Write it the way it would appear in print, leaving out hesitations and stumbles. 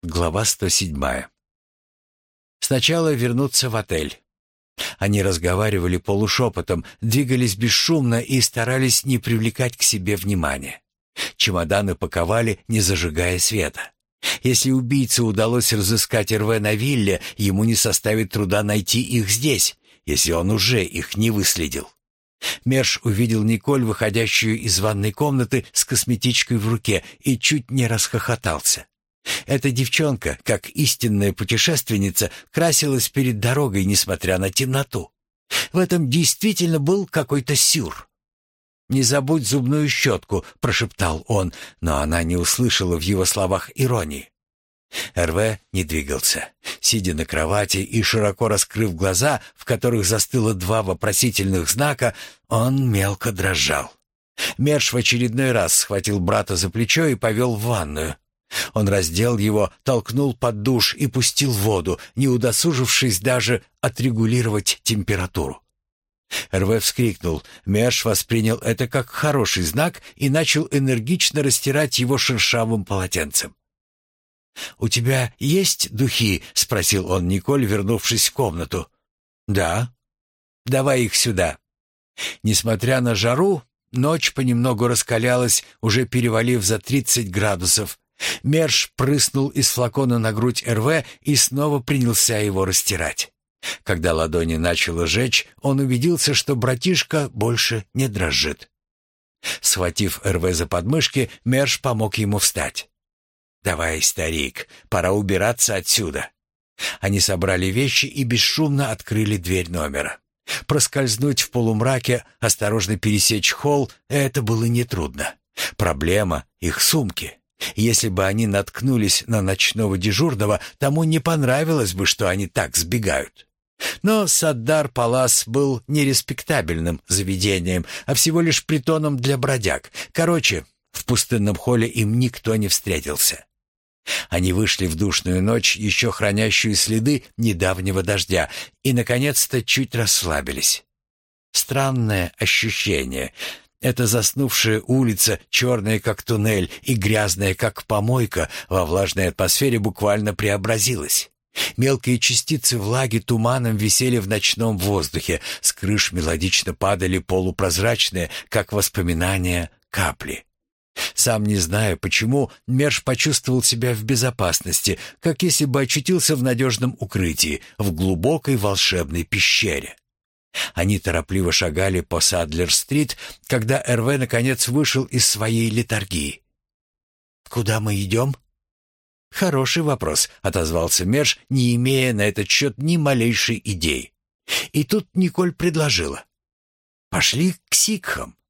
Глава 107. Сначала вернуться в отель. Они разговаривали полушепотом, двигались бесшумно и старались не привлекать к себе внимания. Чемоданы паковали, не зажигая света. Если убийце удалось разыскать РВ на вилле, ему не составит труда найти их здесь, если он уже их не выследил. Мерш увидел Николь, выходящую из ванной комнаты с косметичкой в руке, и чуть не расхохотался. Эта девчонка, как истинная путешественница, красилась перед дорогой, несмотря на темноту. В этом действительно был какой-то сюр. «Не забудь зубную щетку», — прошептал он, но она не услышала в его словах иронии. РВ не двигался. Сидя на кровати и широко раскрыв глаза, в которых застыло два вопросительных знака, он мелко дрожал. Мерш в очередной раз схватил брата за плечо и повел в ванную. Он раздел его, толкнул под душ и пустил в воду, не удосужившись даже отрегулировать температуру. РВ вскрикнул. Мерш воспринял это как хороший знак и начал энергично растирать его шершавым полотенцем. «У тебя есть духи?» — спросил он Николь, вернувшись в комнату. «Да». «Давай их сюда». Несмотря на жару, ночь понемногу раскалялась, уже перевалив за 30 градусов. Мерш прыснул из флакона на грудь РВ и снова принялся его растирать. Когда ладони начало жечь, он убедился, что братишка больше не дрожит. Схватив РВ за подмышки, Мерш помог ему встать. «Давай, старик, пора убираться отсюда». Они собрали вещи и бесшумно открыли дверь номера. Проскользнуть в полумраке, осторожно пересечь холл — это было нетрудно. Проблема — их сумки. Если бы они наткнулись на ночного дежурного, тому не понравилось бы, что они так сбегают. Но Саддар Палас был не респектабельным заведением, а всего лишь притоном для бродяг. Короче, в пустынном холле им никто не встретился. Они вышли в душную ночь, еще хранящую следы недавнего дождя, и, наконец-то, чуть расслабились. Странное ощущение. Эта заснувшая улица, черная как туннель и грязная как помойка, во влажной атмосфере буквально преобразилась. Мелкие частицы влаги туманом висели в ночном воздухе, с крыш мелодично падали полупрозрачные, как воспоминания, капли. Сам не зная почему, Мерш почувствовал себя в безопасности, как если бы очутился в надежном укрытии, в глубокой волшебной пещере. Они торопливо шагали по Садлер-стрит, когда РВ наконец вышел из своей летаргии. «Куда мы идем?» «Хороший вопрос», — отозвался Мерш, не имея на этот счет ни малейшей идеи. И тут Николь предложила. «Пошли к сикхам.